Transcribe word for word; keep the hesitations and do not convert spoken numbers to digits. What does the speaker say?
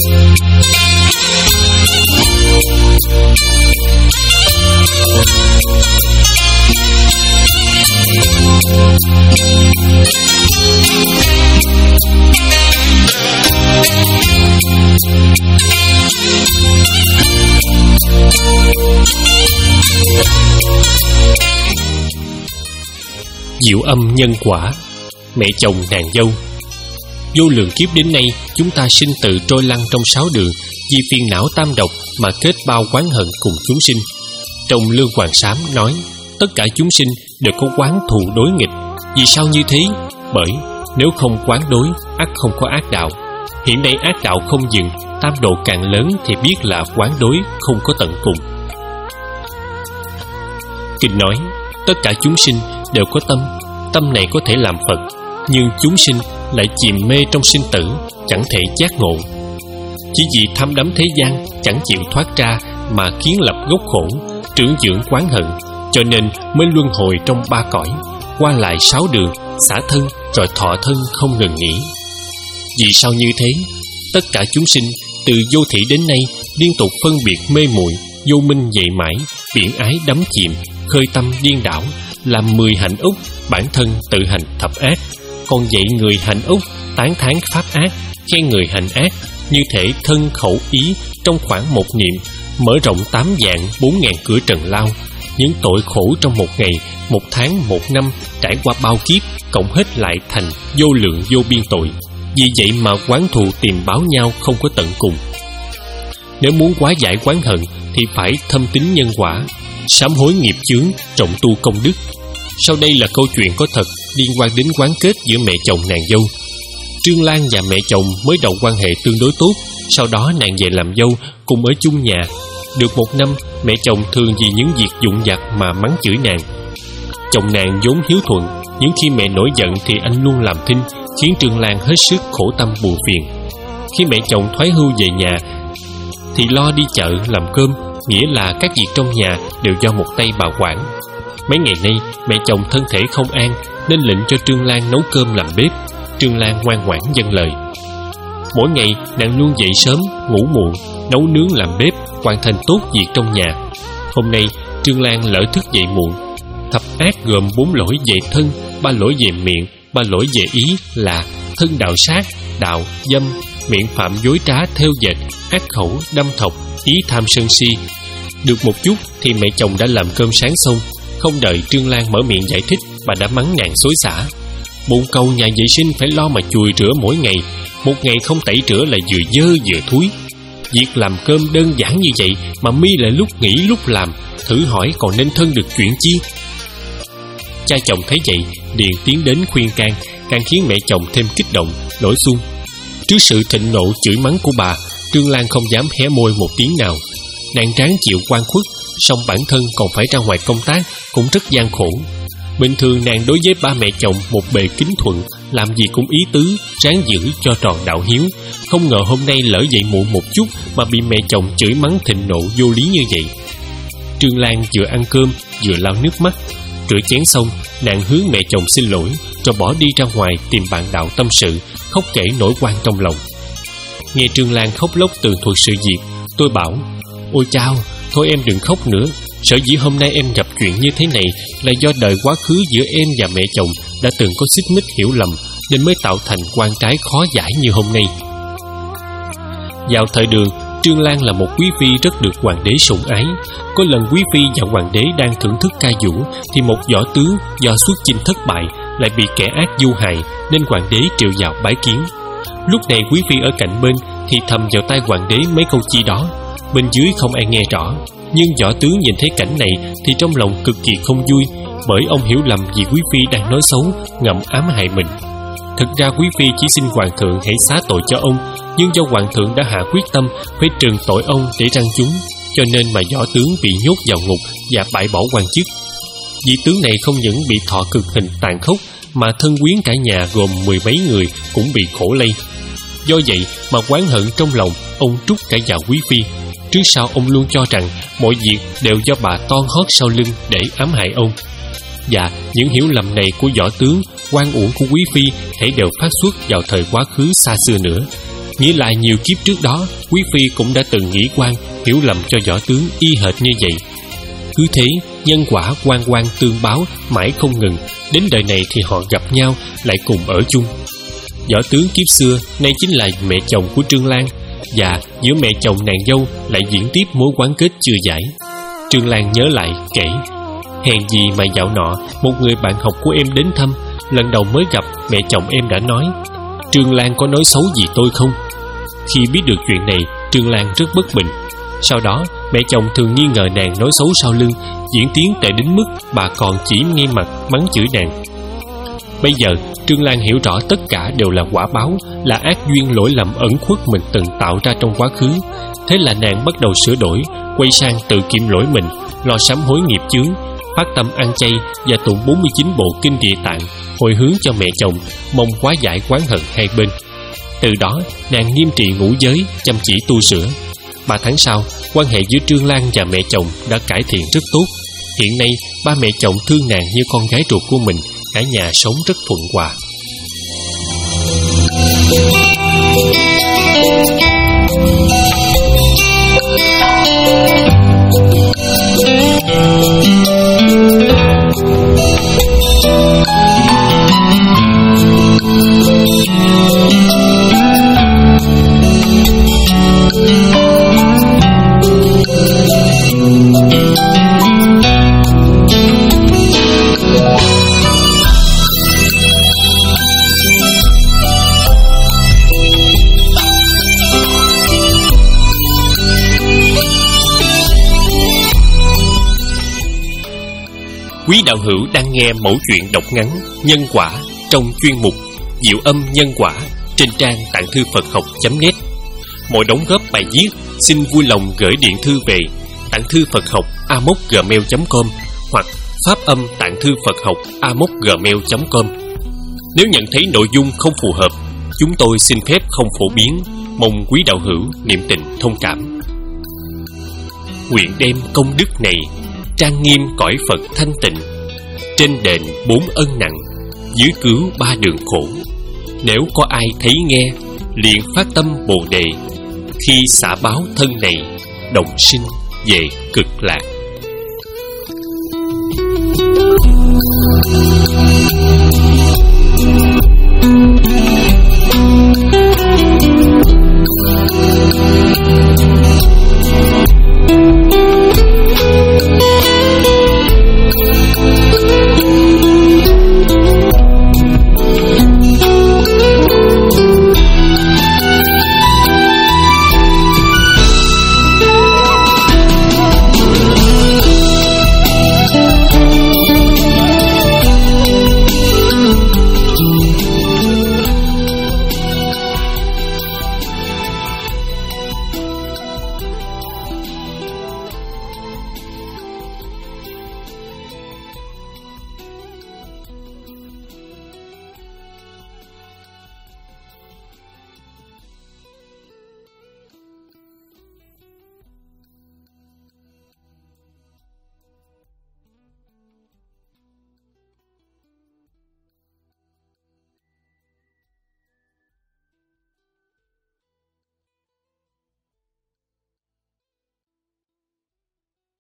Diệu âm nhân quả. Mẹ chồng nàng dâu. Vô lượng kiếp đến nay, chúng ta sinh tử trôi lăn trong sáu đường, vì phiền não tam độc mà kết bao oán hận cùng chúng sinh. Trong Lương Hoàng Sám nói, tất cả chúng sinh đều có oán thù đối nghịch. Vì sao như thế? Bởi nếu không oán đối, ắt không có ác đạo. Hiện nay ác đạo không dừng, tam độ càng lớn thì biết là oán đối không có tận cùng. Kinh nói, tất cả chúng sinh đều có tâm, tâm này có thể làm Phật, nhưng chúng sinh lại chìm mê trong sinh tử, chẳng thể giác ngộ. Chỉ vì tham đắm thế gian, chẳng chịu thoát ra mà kiến lập gốc khổ, trưởng dưỡng oán hận, cho nên mới luân hồi trong ba cõi, qua lại sáu đường, xả thân rồi thọ thân không ngừng nghỉ. Vì sao như thế? Tất cả chúng sinh từ vô thỉ đến nay liên tục phân biệt mê muội, vô minh dậy mãi, biển ái đắm chìm, khơi tâm điên đảo, làm mười hạnh úc, bản thân tự hành thập ác. Còn dạy người hành úc, tán thán pháp ác, khen người hành ác, như thể thân khẩu ý trong khoảng một niệm, mở rộng tám vạn bốn ngàn cửa trần lao. Những tội khổ trong một ngày, một tháng, một năm, trải qua bao kiếp, cộng hết lại thành vô lượng vô biên tội. Vì vậy mà oán thù tìm báo nhau không có tận cùng. Nếu muốn hóa giải oán hận thì phải thâm tín nhân quả, sám hối nghiệp chướng, trọng tu công đức. Sau đây là câu chuyện có thật liên quan đến oán kết giữa mẹ chồng nàng dâu. Trương Lan và mẹ chồng mới đầu quan hệ tương đối tốt, sau đó nàng về làm dâu cùng ở chung nhà. Được một năm, mẹ chồng thường vì những việc vụn vặt mà mắng chửi nàng. Chồng nàng vốn hiếu thuận, những khi mẹ nổi giận thì anh luôn làm thinh, khiến Trương Lan hết sức khổ tâm buồn phiền. Khi mẹ chồng thoái hưu về nhà thì lo đi chợ làm cơm, nghĩa là các việc trong nhà đều do một tay bà quản. Mấy ngày nay mẹ chồng thân thể không an nên lệnh cho Trương Lan nấu cơm làm bếp. Trương Lan ngoan ngoãn vâng lời. Mỗi ngày nàng luôn dậy sớm, ngủ muộn, nấu nướng làm bếp, hoàn thành tốt việc trong nhà. Hôm nay Trương Lan lỡ thức dậy muộn. Thập ác gồm bốn lỗi về thân, ba lỗi về miệng, ba lỗi về ý là thân đạo sát, đạo dâm, miệng phạm dối trá theo dệt, ác khẩu đâm thọc, ý tham sân si. Được một chút thì mẹ chồng đã làm cơm sáng xong. Không đợi Trương Lan mở miệng giải thích, bà đã mắng nàng xối xả. Bồn cầu nhà vệ sinh phải lo mà chùi rửa mỗi ngày, một ngày không tẩy rửa là vừa dơ vừa thúi. Việc làm cơm đơn giản như vậy mà mi lại lúc nghỉ lúc làm, thử hỏi còn nên thân được chuyện chi? Cha chồng thấy vậy liền tiến đến khuyên can, càng khiến mẹ chồng thêm kích động, nổi xung. Trước sự thịnh nộ chửi mắng của bà, Trương Lan không dám hé môi một tiếng nào. Nàng ráng chịu oan khuất, song bản thân còn phải ra ngoài công tác, cũng rất gian khổ. Bình thường nàng đối với ba mẹ chồng một bề kính thuận, làm gì cũng ý tứ, ráng giữ cho tròn đạo hiếu. Không ngờ hôm nay lỡ dậy muộn một chút mà bị mẹ chồng chửi mắng thịnh nộ vô lý như vậy. Trương Lan vừa ăn cơm vừa lau nước mắt. Rửa chén xong, nàng hướng mẹ chồng xin lỗi, rồi bỏ đi ra ngoài tìm bạn đạo tâm sự, khóc kể nỗi oan trong lòng. Nghe Trương Lan khóc lóc tường thuật sự việc, tôi bảo: ôi chao, thôi em đừng khóc nữa. Sở dĩ hôm nay em gặp chuyện như thế này là do đời quá khứ giữa em và mẹ chồng đã từng có xích mích hiểu lầm, nên mới tạo thành oan trái khó giải như hôm nay. Vào thời Đường, Trương Lan là một quý phi rất được hoàng đế sủng ái. Có lần quý phi và hoàng đế đang thưởng thức ca vũ thì một võ tướng do xuất chinh thất bại lại bị kẻ ác du hại, nên hoàng đế triệu vào bái kiến. Lúc này quý phi ở cạnh bên thì thầm vào tai hoàng đế mấy câu chi đó. Bên dưới không ai nghe rõ, nhưng võ tướng nhìn thấy cảnh này thì trong lòng cực kỳ không vui, bởi ông hiểu lầm vì quý phi đang nói xấu, ngầm ám hại mình. Thực ra quý phi chỉ xin hoàng thượng hãy xá tội cho ông, nhưng do hoàng thượng đã hạ quyết tâm phải trừng tội ông để răn chúng, cho nên mà võ tướng bị nhốt vào ngục và bãi bỏ quan chức. Vị tướng này không những bị thọ cực hình tàn khốc, mà thân quyến cả nhà gồm mười mấy người cũng bị khổ lây. Do vậy mà oán hận trong lòng, ông trút cả vào quý phi. Trước sau ông luôn cho rằng mọi việc đều do bà toan hót sau lưng để ám hại ông. Và những hiểu lầm này của võ tướng, oan uổng của quý phi hãy đều phát xuất vào thời quá khứ xa xưa nữa. Nghĩ lại nhiều kiếp trước đó, quý phi cũng đã từng nghĩ quan hiểu lầm cho võ tướng y hệt như vậy. Cứ thế, nhân quả oan oan tương báo mãi không ngừng. Đến đời này thì họ gặp nhau, lại cùng ở chung. Võ tướng kiếp xưa nay chính là mẹ chồng của Trương Lan, và giữa mẹ chồng nàng dâu lại diễn tiếp mối quán kết chưa giải. Trương Lan nhớ lại kể: hèn gì mà dạo nọ một người bạn học của em đến thăm. Lần đầu mới gặp, mẹ chồng em đã nói: Trương Lan có nói xấu gì tôi không? Khi biết được chuyện này, Trương Lan rất bất bình. Sau đó, mẹ chồng thường nghi ngờ nàng nói xấu sau lưng, diễn tiến tệ đến mức bà còn chỉ ngay mặt mắng chửi nàng. Bây giờ, Trương Lan hiểu rõ tất cả đều là quả báo, là ác duyên lỗi lầm ẩn khuất mình từng tạo ra trong quá khứ. Thế là nàng bắt đầu sửa đổi, quay sang tự kiệm lỗi mình, lo sám hối nghiệp chướng, phát tâm ăn chay và tụng bốn mươi chín bộ kinh Địa Tạng, hồi hướng cho mẹ chồng, mong hóa giải oán hận hai bên. Từ đó, nàng nghiêm trị ngũ giới, chăm chỉ tu sửa. Ba tháng sau, quan hệ giữa Trương Lan và mẹ chồng đã cải thiện rất tốt. Hiện nay, ba mẹ chồng thương nàng như con gái ruột của mình, cả nhà sống rất thuận hòa. Quý đạo hữu đang nghe mẩu chuyện đọc ngắn Nhân Quả trong chuyên mục Diệu Âm Nhân Quả trên trang tạng thư Phật học chấm net. Mọi đóng góp bài viết xin vui lòng gửi điện thư về tạng thư Phật học a mốc gmail chấm com hoặc pháp âm tạng thư Phật học a mốc gmail chấm com. Nếu nhận thấy nội dung không phù hợp, chúng tôi xin phép không phổ biến, mong quý đạo hữu niệm tình thông cảm. Nguyện đem công đức này trang nghiêm cõi Phật thanh tịnh, trên đền bốn ân nặng, dưới cứu ba đường khổ. Nếu có ai thấy nghe, liền phát tâm Bồ Đề, khi xả báo thân này, đồng sinh về cực lạc.